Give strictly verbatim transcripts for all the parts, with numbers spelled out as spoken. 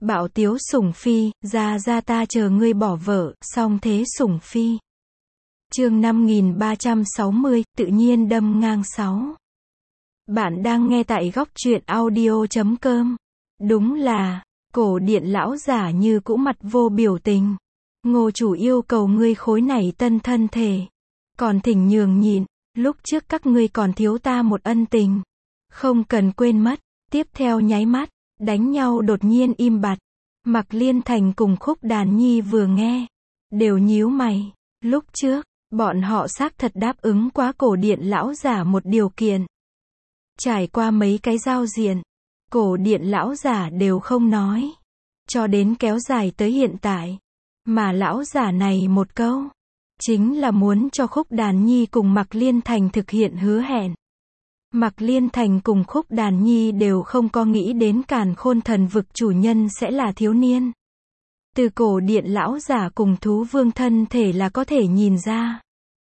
Bạo tiếu sủng phi, ra ra ta chờ ngươi bỏ vợ, song thế sủng phi. Chương năm nghìn ba trăm sáu mươi, tự nhiên đâm ngang sáu. Bạn đang nghe tại góc truyện audio chấm com. Đúng là, cổ điện lão giả như cũ mặt vô biểu tình. Ngô chủ yêu cầu ngươi khối này tân thân thể. Còn thỉnh nhường nhịn, lúc trước các ngươi còn thiếu ta một ân tình. Không cần quên mất, tiếp theo nháy mắt, đánh nhau đột nhiên im bặt. Mạc Liên Thành cùng Khúc Đàn Nhi vừa nghe, đều nhíu mày. Lúc trước, bọn họ xác thật đáp ứng quá cổ điện lão giả một điều kiện. Trải qua mấy cái giao diện, cổ điện lão giả đều không nói. Cho đến kéo dài tới hiện tại. Mà lão giả này một câu, chính là muốn cho Khúc Đàn Nhi cùng Mạc Liên Thành thực hiện hứa hẹn. Mạc Liên Thành cùng Khúc Đàn Nhi đều không có nghĩ đến Càn Khôn Thần Vực chủ nhân sẽ là thiếu niên. Từ cổ điện lão giả cùng thú vương thân thể là có thể nhìn ra.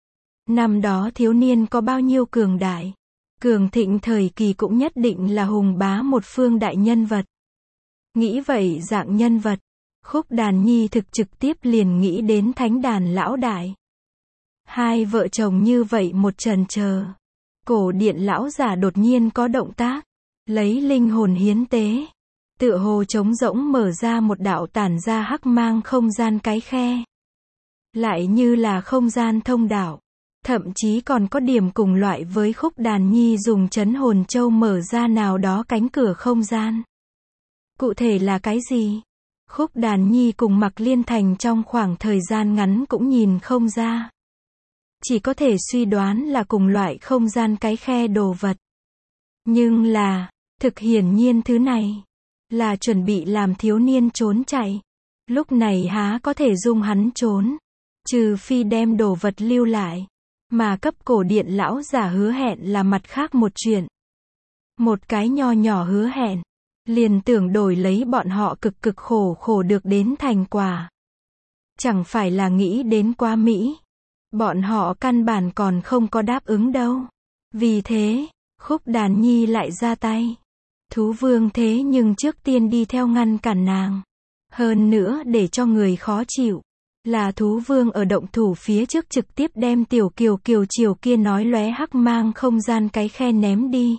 Năm đó thiếu niên có bao nhiêu cường đại. Cường thịnh thời kỳ cũng nhất định là hùng bá một phương đại nhân vật. Nghĩ vậy dạng nhân vật, Khúc Đàn Nhi thực trực tiếp liền nghĩ đến thánh đàn lão đại. Hai vợ chồng như vậy một chần chờ. Cổ điện lão giả đột nhiên có động tác, lấy linh hồn hiến tế, tựa hồ trống rỗng mở ra một đạo tản ra hắc mang không gian cái khe. Lại như là không gian thông đạo, thậm chí còn có điểm cùng loại với Khúc Đàn Nhi dùng trấn hồn châu mở ra nào đó cánh cửa không gian. Cụ thể là cái gì? Khúc Đàn Nhi cùng Mạc Liên Thành trong khoảng thời gian ngắn cũng nhìn không ra. Chỉ có thể suy đoán là cùng loại không gian cái khe đồ vật. Nhưng là, thực hiển nhiên thứ này, là chuẩn bị làm thiếu niên trốn chạy. Lúc này há có thể dung hắn trốn, trừ phi đem đồ vật lưu lại. Mà cấp cổ điện lão giả hứa hẹn là mặt khác một chuyện. Một cái nho nhỏ hứa hẹn, liền tưởng đổi lấy bọn họ cực cực khổ khổ được đến thành quả. Chẳng phải là nghĩ đến quá mỹ. Bọn họ căn bản còn không có đáp ứng đâu. Vì thế, Khúc Đàn Nhi lại ra tay. Thú vương thế nhưng trước tiên đi theo ngăn cản nàng. Hơn nữa để cho người khó chịu, là thú vương ở động thủ phía trước trực tiếp đem tiểu kiều kiều chiều kia nói lóe hắc mang không gian cái khe ném đi.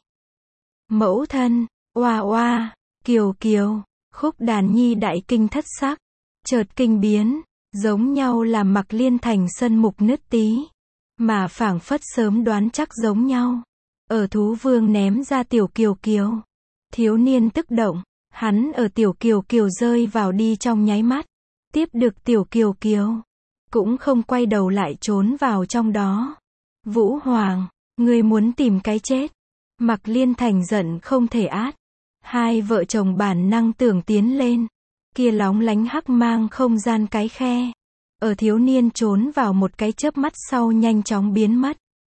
Mẫu thân, oa oa, kiều kiều, Khúc Đàn Nhi đại kinh thất sắc, chợt kinh biến. Giống nhau là Mạc Liên Thành sân mục nứt tí. Mà phảng phất sớm đoán chắc giống nhau. Ở thú vương ném ra tiểu kiều kiều. Thiếu niên tức động. Hắn ở tiểu kiều kiều rơi vào đi trong nháy mắt. Tiếp được tiểu kiều kiều. Cũng không quay đầu lại trốn vào trong đó. Vũ Hoàng, ngươi muốn tìm cái chết. Mạc Liên Thành giận không thể át. Hai vợ chồng bản năng tưởng tiến lên. Kia lóng lánh hắc mang không gian cái khe. Ở thiếu niên trốn vào một cái chớp mắt sau nhanh chóng biến mất.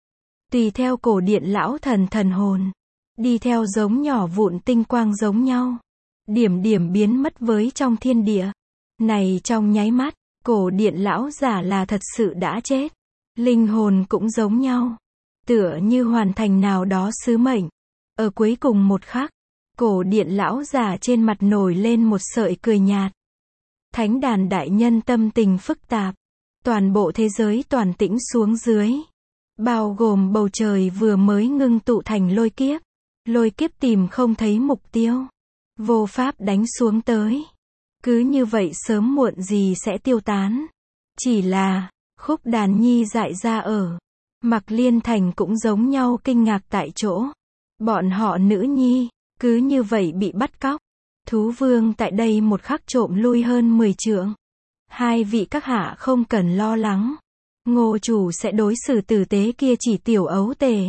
Tùy theo cổ điện lão thần thần hồn. Đi theo giống nhỏ vụn tinh quang giống nhau. Điểm điểm biến mất với trong thiên địa. Này trong nháy mắt, cổ điện lão giả là thật sự đã chết. Linh hồn cũng giống nhau. Tựa như hoàn thành nào đó sứ mệnh. Ở cuối cùng một khắc. Cổ điện lão giả trên mặt nổi lên một sợi cười nhạt. Thánh đàn đại nhân tâm tình phức tạp. Toàn bộ thế giới toàn tĩnh xuống dưới. Bao gồm bầu trời vừa mới ngưng tụ thành lôi kiếp. Lôi kiếp tìm không thấy mục tiêu. Vô pháp đánh xuống tới. Cứ như vậy sớm muộn gì sẽ tiêu tán. Chỉ là, Khúc Đàn Nhi dại ra ở. Mạc Liên Thành cũng giống nhau kinh ngạc tại chỗ. Bọn họ nữ nhi. Cứ như vậy bị bắt cóc. Thú vương tại đây một khắc trộm lui hơn mười trượng. Hai vị các hạ không cần lo lắng. Ngô chủ sẽ đối xử tử tế kia chỉ tiểu ấu tề.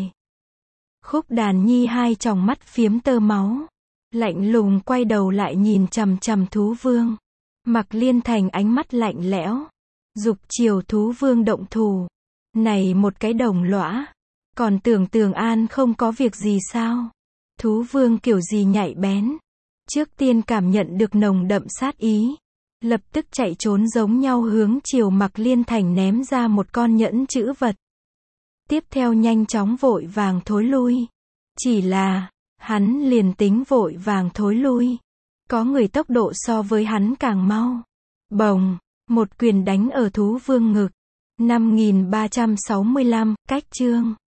Khúc Đàn Nhi hai tròng mắt phiếm tơ máu. Lạnh lùng quay đầu lại nhìn chằm chằm thú vương. Mạc Liên Thành ánh mắt lạnh lẽo. Dục chiều thú vương động thủ. Này một cái đồng lõa. Còn tưởng Tường An không có việc gì sao? Thú vương kiểu gì nhạy bén. Trước tiên cảm nhận được nồng đậm sát ý. Lập tức chạy trốn giống nhau hướng chiều Mạc Liên Thành ném ra một con nhẫn chữ vật. Tiếp theo nhanh chóng vội vàng thối lui. Chỉ là, hắn liền tính vội vàng thối lui. Có người tốc độ so với hắn càng mau. Bồng, một quyền đánh ở thú vương ngực. năm nghìn ba trăm sáu mươi lăm, cách chương.